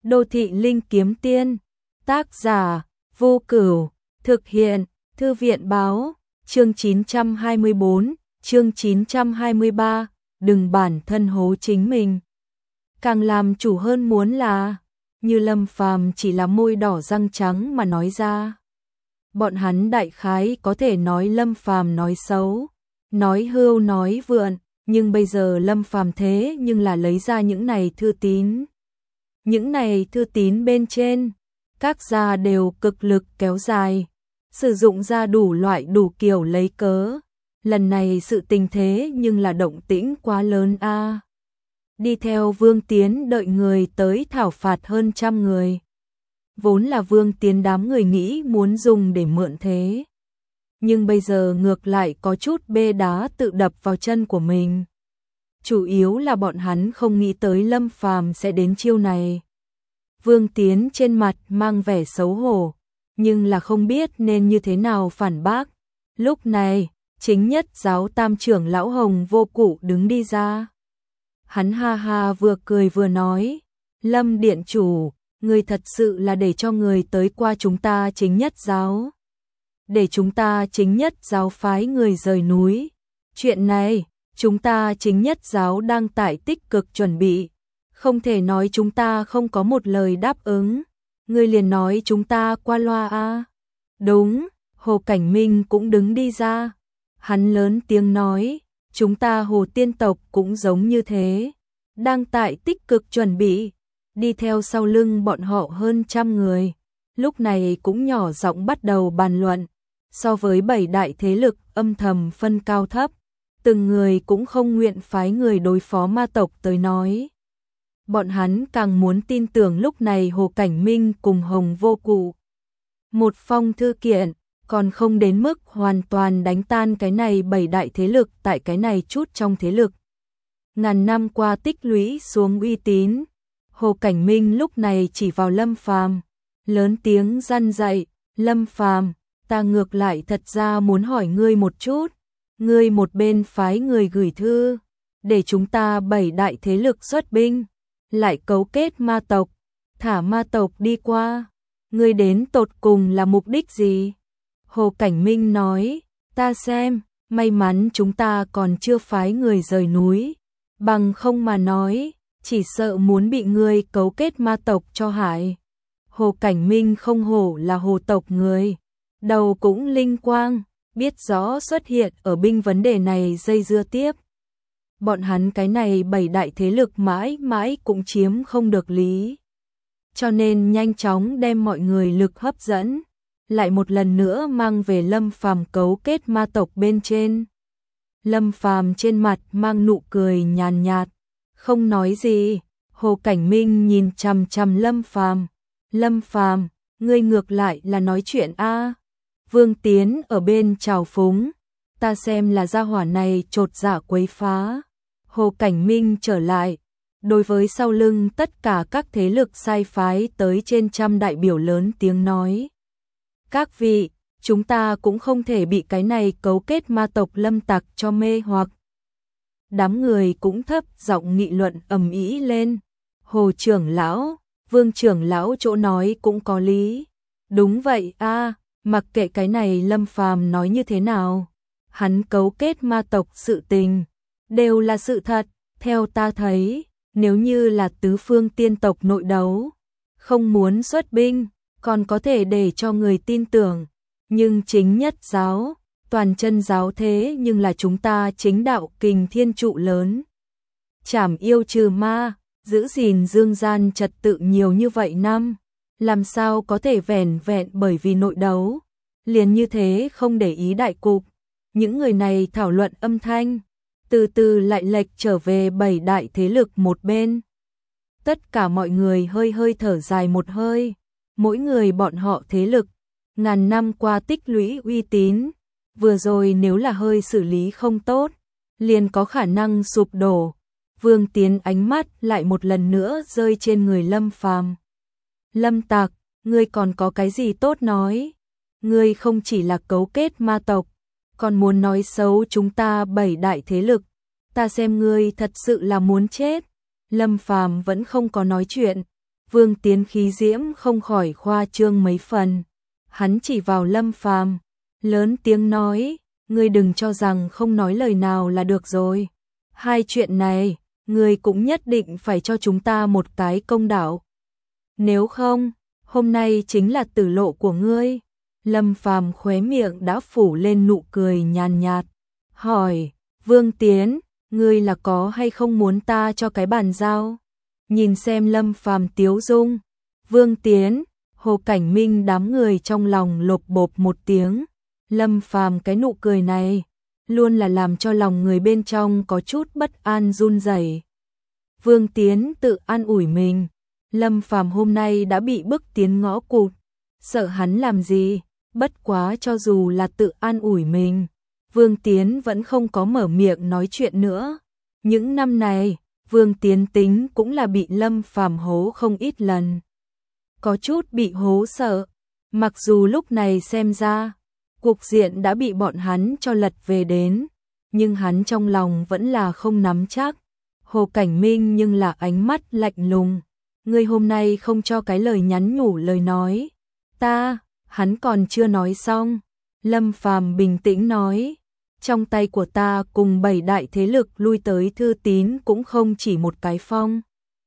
Đô thị linh kiếm tiên, tác giả, Vô Cửu, thực hiện, Thư viện báo, chương 924, chương 923, đừng bản thân hố chính mình. Càng làm chủ hơn muốn là, như Lâm Phàm chỉ là môi đỏ răng trắng mà nói ra. Bọn hắn đại khái có thể nói Lâm Phàm nói xấu, nói hưu nói vượn, nhưng bây giờ Lâm Phàm thế nhưng là lấy ra những này thư tín. Những này thư tín bên trên, các gia đều cực lực kéo dài, sử dụng ra đủ loại đủ kiểu lấy cớ. Lần này sự tình thế nhưng là động tĩnh quá lớn a. Đi theo Vương Tiến đợi người tới thảo phạt hơn 100 người. Vốn là Vương Tiến đám người nghĩ muốn dùng để mượn thế. Nhưng bây giờ ngược lại có chút bê đá tự đập vào chân của mình. Chủ yếu là bọn hắn không nghĩ tới Lâm Phàm sẽ đến chiêu này. Vương Tiến trên mặt mang vẻ xấu hổ, nhưng là không biết nên như thế nào phản bác. Lúc này, chính nhất giáo tam trưởng lão Hồng Vô Cụ đứng đi ra. Hắn ha ha vừa cười vừa nói, Lâm điện chủ, người thật sự là để cho người tới qua chúng ta chính nhất giáo. Để chúng ta chính nhất giáo phái người rời núi. Chuyện này, chúng ta chính nhất giáo đang tại tích cực chuẩn bị. Không thể nói chúng ta không có một lời đáp ứng. Ngươi liền nói chúng ta qua loa a. Đúng, Hồ Cảnh Minh cũng đứng đi ra. Hắn lớn tiếng nói, chúng ta Hồ tiên tộc cũng giống như thế. Đang tại tích cực chuẩn bị. Đi theo sau lưng bọn họ hơn 100 người. Lúc này cũng nhỏ giọng bắt đầu bàn luận. So với 7 đại thế lực âm thầm phân cao thấp, từng người cũng không nguyện phái người đối phó ma tộc tới nói. Bọn hắn càng muốn tin tưởng lúc này Hồ Cảnh Minh cùng Hồng Vô Cụ. Một phong thư kiện, còn không đến mức hoàn toàn đánh tan cái này 7 đại thế lực tại cái này chút trong thế lực. Ngàn năm qua tích lũy xuống uy tín, Hồ Cảnh Minh lúc này chỉ vào Lâm Phàm, lớn tiếng răn dạy, Lâm Phàm, ta ngược lại thật ra muốn hỏi ngươi một chút, ngươi một bên phái người gửi thư, để chúng ta 7 đại thế lực xuất binh, lại cấu kết ma tộc, thả ma tộc đi qua, ngươi đến tột cùng là mục đích gì? Hồ Cảnh Minh nói, ta xem, may mắn chúng ta còn chưa phái người rời núi, bằng không mà nói, chỉ sợ muốn bị ngươi cấu kết ma tộc cho hại. Hồ Cảnh Minh không hổ là hồ tộc người, đầu cũng linh quang, biết rõ xuất hiện ở binh vấn đề này dây dưa tiếp. Bọn hắn cái này 7 đại thế lực mãi mãi cũng chiếm không được lý. Cho nên nhanh chóng đem mọi người lực hấp dẫn, lại một lần nữa mang về Lâm Phàm cấu kết ma tộc bên trên. Lâm Phàm trên mặt mang nụ cười nhàn nhạt, không nói gì. Hồ Cảnh Minh nhìn chằm chằm Lâm Phàm, Lâm Phàm, ngươi ngược lại là nói chuyện a. Vương Tiến ở bên chào phúng, ta xem là gia hỏa này chột dạ quấy phá. Hồ Cảnh Minh trở lại, đối với sau lưng tất cả các thế lực sai phái tới trên 100 đại biểu lớn tiếng nói. Các vị, chúng ta cũng không thể bị cái này cấu kết ma tộc lâm tặc cho mê hoặc. Đám người cũng thấp giọng nghị luận ầm ĩ lên. Hồ trưởng lão, Vương trưởng lão chỗ nói cũng có lý. Đúng vậy a, mặc kệ cái này Lâm Phàm nói như thế nào, hắn cấu kết ma tộc sự tình đều là sự thật. Theo ta thấy, nếu như là tứ phương tiên tộc nội đấu, không muốn xuất binh, còn có thể để cho người tin tưởng. Nhưng chính nhất giáo, toàn chân giáo thế nhưng là chúng ta chính đạo kình thiên trụ lớn. Trảm yêu trừ ma, giữ gìn dương gian trật tự nhiều như vậy năm, làm sao có thể vẻn vẹn bởi vì nội đấu, liền như thế không để ý đại cục. Những người này thảo luận âm thanh, từ từ lại lệch trở về 7 đại thế lực một bên. Tất cả mọi người hơi hơi thở dài một hơi, mỗi người bọn họ thế lực, ngàn năm qua tích lũy uy tín, vừa rồi nếu là hơi xử lý không tốt, liền có khả năng sụp đổ. Vương Tiến ánh mắt lại một lần nữa rơi trên người Lâm Phàm. Lâm tặc, ngươi còn có cái gì tốt nói? Ngươi không chỉ là cấu kết ma tộc, còn muốn nói xấu chúng ta 7 đại thế lực, ta xem ngươi thật sự là muốn chết. Lâm Phàm vẫn không có nói chuyện, Vương Tiến khí diễm không khỏi khoa trương mấy phần. Hắn chỉ vào Lâm Phàm, lớn tiếng nói, ngươi đừng cho rằng không nói lời nào là được rồi. Hai chuyện này, ngươi cũng nhất định phải cho chúng ta một cái công đạo. Nếu không, hôm nay chính là tử lộ của ngươi. Lâm Phàm khóe miệng đã phủ lên nụ cười nhàn nhạt, hỏi, Vương Tiến, ngươi là có hay không muốn ta cho cái bàn giao? Nhìn xem Lâm Phàm tiếu dung, Vương Tiến, Hồ Cảnh Minh đám người trong lòng lột bột một tiếng. Lâm Phàm cái nụ cười này, luôn là làm cho lòng người bên trong có chút bất an run rẩy. Vương Tiến tự an ủi mình, Lâm Phàm hôm nay đã bị bức tiến ngõ cụt, sợ hắn làm gì, bất quá cho dù là tự an ủi mình, Vương Tiến vẫn không có mở miệng nói chuyện nữa. Những năm này, Vương Tiến tính cũng là bị Lâm Phàm hố không ít lần. Có chút bị hố sợ, mặc dù lúc này xem ra, cục diện đã bị bọn hắn cho lật về đến, nhưng hắn trong lòng vẫn là không nắm chắc. Hồ Cảnh Minh nhưng là ánh mắt lạnh lùng, ngươi hôm nay không cho cái lời nhắn nhủ lời nói. Hắn còn chưa nói xong. Lâm Phàm bình tĩnh nói, trong tay của ta cùng 7 đại thế lực lui tới thư tín cũng không chỉ một cái phong.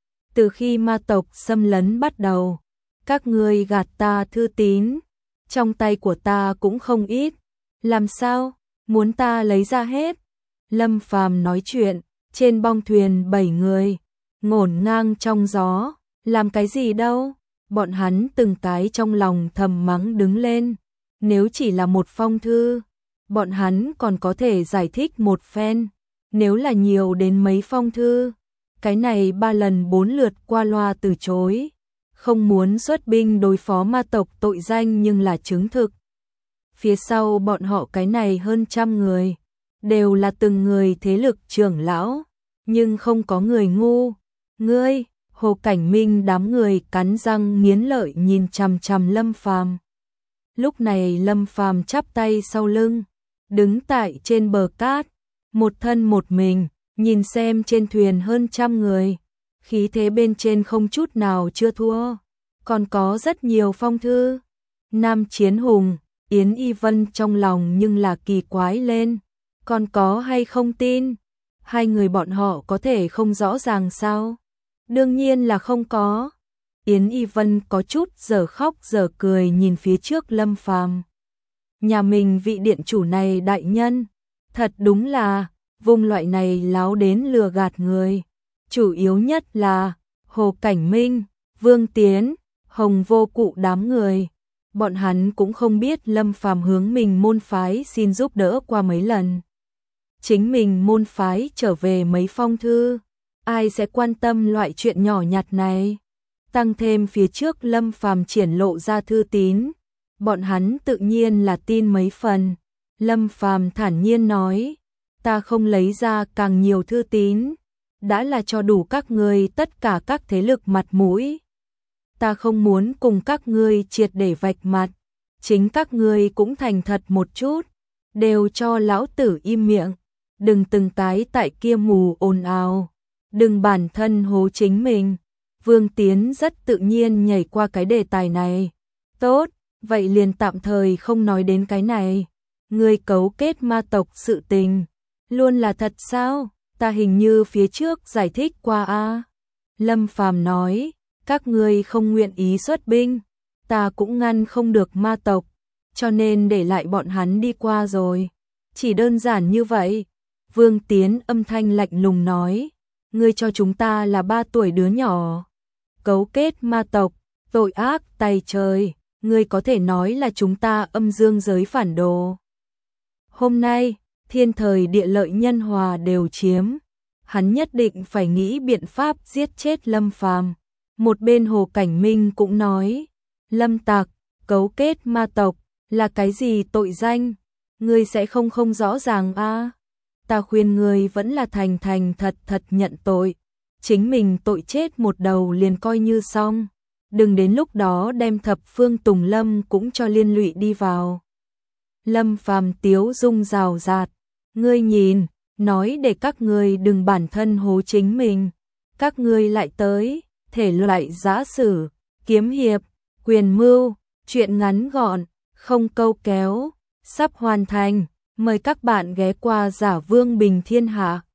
Từ khi ma tộc xâm lấn bắt đầu, các ngươi gạt ta thư tín, trong tay của ta cũng không ít. Làm sao, muốn ta lấy ra hết? Lâm Phàm nói chuyện, trên bong thuyền 7 người, ngổn ngang trong gió, làm cái gì đâu? Bọn hắn từng cái trong lòng thầm mắng đứng lên. Nếu chỉ là một phong thư, bọn hắn còn có thể giải thích một phen. Nếu là nhiều đến mấy phong thư, cái này 3 lần 4 lượt qua loa từ chối. Không muốn xuất binh đối phó ma tộc tội danh nhưng là chứng thực. Phía sau bọn họ cái này hơn 100 người, đều là từng người thế lực trưởng lão, nhưng không có người ngu. Ngươi, Hồ Cảnh Minh đám người cắn răng nghiến lợi nhìn chằm chằm Lâm Phàm. Lúc này Lâm Phàm chắp tay sau lưng, đứng tại trên bờ cát, một thân một mình, nhìn xem trên thuyền hơn 100 người, khí thế bên trên không chút nào chưa thua, còn có rất nhiều phong thư. Nam Chiến Hùng, Yến Y Vân trong lòng nhưng là kỳ quái lên, còn có hay không tin? Hai người bọn họ có thể không rõ ràng sao? Đương nhiên là không có. Yến Y Vân có chút giờ khóc giờ cười nhìn phía trước Lâm Phàm. Nhà mình vị điện chủ này đại nhân, thật đúng là vùng loại này láo đến lừa gạt người. Chủ yếu nhất là Hồ Cảnh Minh, Vương Tiến, Hồng Vô Cụ đám người. Bọn hắn cũng không biết Lâm Phàm hướng mình môn phái xin giúp đỡ qua mấy lần. Chính mình môn phái trở về mấy phong thư, ai sẽ quan tâm loại chuyện nhỏ nhặt này? Tăng thêm phía trước Lâm Phàm triển lộ ra thư tín, bọn hắn tự nhiên là tin mấy phần. Lâm Phàm thản nhiên nói, ta không lấy ra càng nhiều thư tín, đã là cho đủ các ngươi tất cả các thế lực mặt mũi. Ta không muốn cùng các ngươi triệt để vạch mặt, chính các ngươi cũng thành thật một chút, đều cho lão tử im miệng, đừng từng cái tại kia mù ồn ào, đừng bản thân hố chính mình. Vương Tiến rất tự nhiên nhảy qua cái đề tài này. Tốt, vậy liền tạm thời không nói đến cái này. Ngươi cấu kết ma tộc sự tình, luôn là thật sao? Ta hình như phía trước giải thích qua a. Lâm Phàm nói, các ngươi không nguyện ý xuất binh, ta cũng ngăn không được ma tộc, cho nên để lại bọn hắn đi qua rồi. Chỉ đơn giản như vậy. Vương Tiến âm thanh lạnh lùng nói, ngươi cho chúng ta là 3 tuổi đứa nhỏ. Cấu kết ma tộc, tội ác tày trời, ngươi có thể nói là chúng ta âm dương giới phản đồ. Hôm nay, thiên thời địa lợi nhân hòa đều chiếm, hắn nhất định phải nghĩ biện pháp giết chết Lâm Phàm. Một bên Hồ Cảnh Minh cũng nói, Lâm Tạc, cấu kết ma tộc, là cái gì tội danh? Ngươi sẽ không rõ ràng a. Ta khuyên ngươi vẫn là thành thật nhận tội. Chính mình tội chết một đầu liền coi như xong. Đừng đến lúc đó đem thập phương Tùng Lâm cũng cho liên lụy đi vào. Lâm Phàm tiếu dung rào rạt. Ngươi nhìn, nói để các ngươi đừng bản thân hố chính mình. Các ngươi lại tới, thể loại giã sử, kiếm hiệp, quyền mưu, truyện ngắn gọn, không câu kéo, sắp hoàn thành. Mời các bạn ghé qua Giả Vương Bình Thiên Hạ.